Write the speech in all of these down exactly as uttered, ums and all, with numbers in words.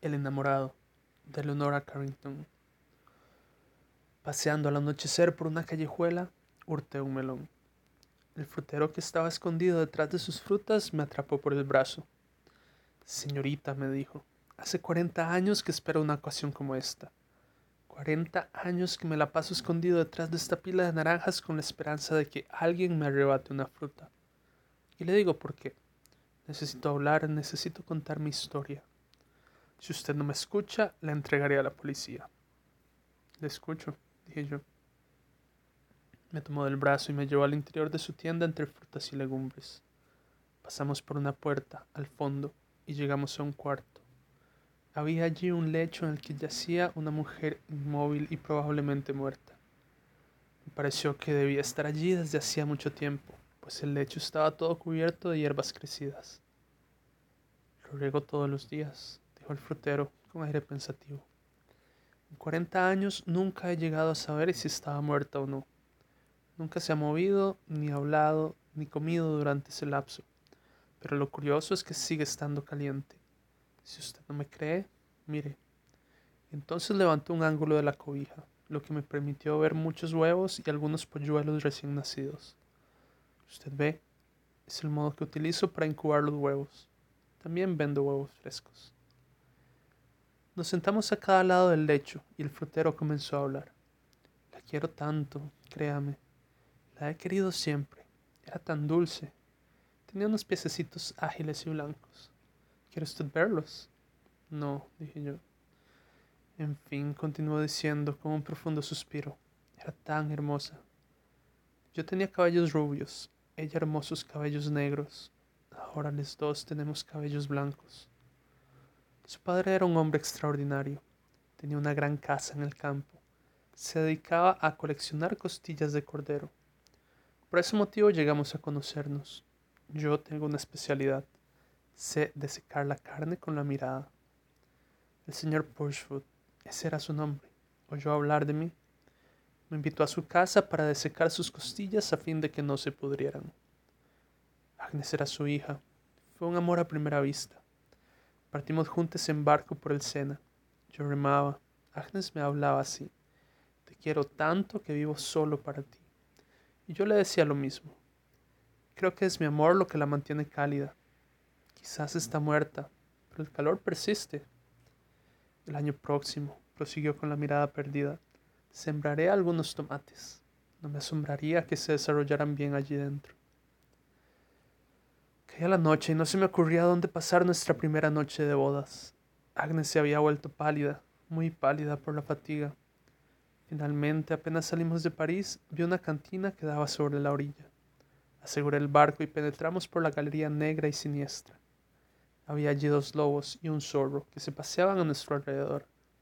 El enamorado, de Leonora Carrington. Paseando al anochecer por una callejuela, hurté un melón. El frutero que estaba escondido detrás de sus frutas me atrapó por el brazo. Señorita, me dijo, hace cuarenta años que espero una ocasión como esta. Cuarenta años que me la paso escondido detrás de esta pila de naranjas con la esperanza de que alguien me arrebate una fruta. Y le digo por qué. Necesito hablar, necesito contar mi historia. Si usted no me escucha, la entregaré a la policía. Le escucho, dije yo. Me tomó del brazo y me llevó al interior de su tienda entre frutas y legumbres. Pasamos por una puerta, al fondo, y llegamos a un cuarto. Había allí un lecho en el que yacía una mujer inmóvil y probablemente muerta. Me pareció que debía estar allí desde hacía mucho tiempo, pues el lecho estaba todo cubierto de hierbas crecidas. Lo riego todos los días, dijo el frutero con aire pensativo. En cuarenta años nunca he llegado a saber si estaba muerta o no. Nunca se ha movido, ni hablado, ni comido durante ese lapso. Pero lo curioso es que sigue estando caliente. Si usted no me cree, mire. Entonces levantó un ángulo de la cobija, lo que me permitió ver muchos huevos y algunos polluelos recién nacidos. Usted ve, es el modo que utilizo para incubar los huevos. También vendo huevos frescos. Nos sentamos a cada lado del lecho y el frutero comenzó a hablar. La quiero tanto, créame. La he querido siempre. Era tan dulce. Tenía unos piececitos ágiles y blancos. ¿Quiere usted verlos? No, dije yo. En fin, continuó diciendo con un profundo suspiro. Era tan hermosa. Yo tenía cabellos rubios, ella hermosos cabellos negros. Ahora los dos tenemos cabellos blancos. Su padre era un hombre extraordinario. Tenía una gran casa en el campo. Se dedicaba a coleccionar costillas de cordero. Por ese motivo llegamos a conocernos. Yo tengo una especialidad. Sé desecar la carne con la mirada. El señor Pushfoot, ese era su nombre, oyó hablar de mí. Me invitó a su casa para desecar sus costillas a fin de que no se pudrieran. Agnes era su hija. Fue un amor a primera vista. Partimos juntos en barco por el Sena. Yo remaba. Agnes me hablaba así. Te quiero tanto que vivo solo para ti. Y yo le decía lo mismo. Creo que es mi amor lo que la mantiene cálida. Quizás está muerta, pero el calor persiste. El año próximo, prosiguió con la mirada perdida, sembraré algunos tomates. No me asombraría que se desarrollaran bien allí dentro. Caía la noche y no se me ocurría dónde pasar nuestra primera noche de bodas. Agnes se había vuelto pálida, muy pálida por la fatiga. Finalmente, apenas salimos de París, vi una cantina que daba sobre la orilla. Aseguré el barco y penetramos por la galería negra y siniestra. Había allí dos lobos y un zorro que se paseaban a nuestro alrededor.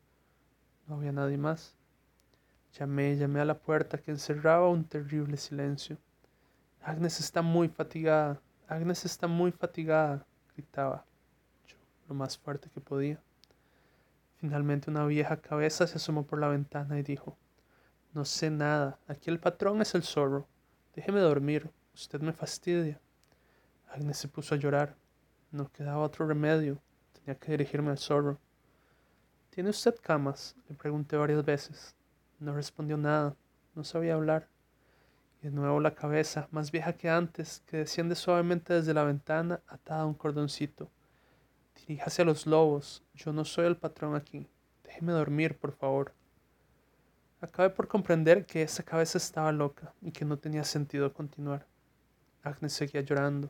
No había nadie más. Llamé, llamé a la puerta que encerraba un terrible silencio. Agnes está muy fatigada. Agnes está muy fatigada, gritaba yo, lo más fuerte que podía. Finalmente una vieja cabeza se asomó por la ventana y dijo, no sé nada, aquí el patrón es el zorro. Déjeme dormir, usted me fastidia. Agnes se puso a llorar. No quedaba otro remedio. Tenía que dirigirme al zorro. ¿Tiene usted camas? Le pregunté varias veces. No respondió nada. No sabía hablar. Y de nuevo la cabeza, más vieja que antes, que desciende suavemente desde la ventana, atada a un cordoncito. Diríjase a los lobos. Yo no soy el patrón aquí. Déjeme dormir, por favor. Acabé por comprender que esa cabeza estaba loca y que no tenía sentido continuar. Agnes seguía llorando.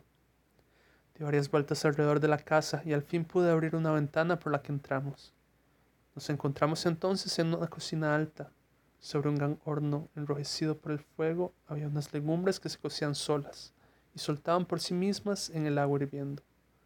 Di varias vueltas alrededor de la casa y al fin pude abrir una ventana por la que entramos. Nos encontramos entonces en una cocina alta. Sobre un gran horno enrojecido por el fuego había unas legumbres que se cocían solas y soltaban por sí mismas en el agua hirviendo.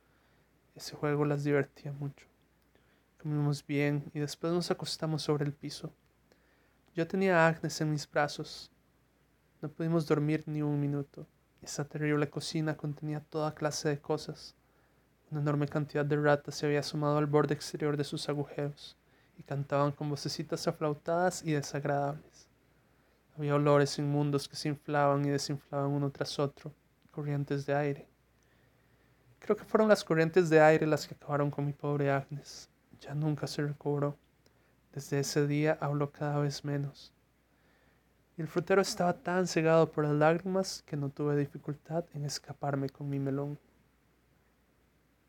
Ese juego las divertía mucho. Comimos bien y después nos acostamos sobre el piso. Yo tenía a Agnes en mis brazos. No pudimos dormir ni un minuto. Esa terrible cocina contenía toda clase de cosas. Una enorme cantidad de ratas se había asomado al borde exterior de sus agujeros y cantaban con vocecitas aflautadas y desagradables. Había olores inmundos que se inflaban y desinflaban uno tras otro, corrientes de aire. Creo que fueron las corrientes de aire las que acabaron con mi pobre Agnes. ya nunca se recobró. Desde ese día habló cada vez menos. Y el frutero estaba tan cegado por las lágrimas que no tuve dificultad en escaparme con mi melón.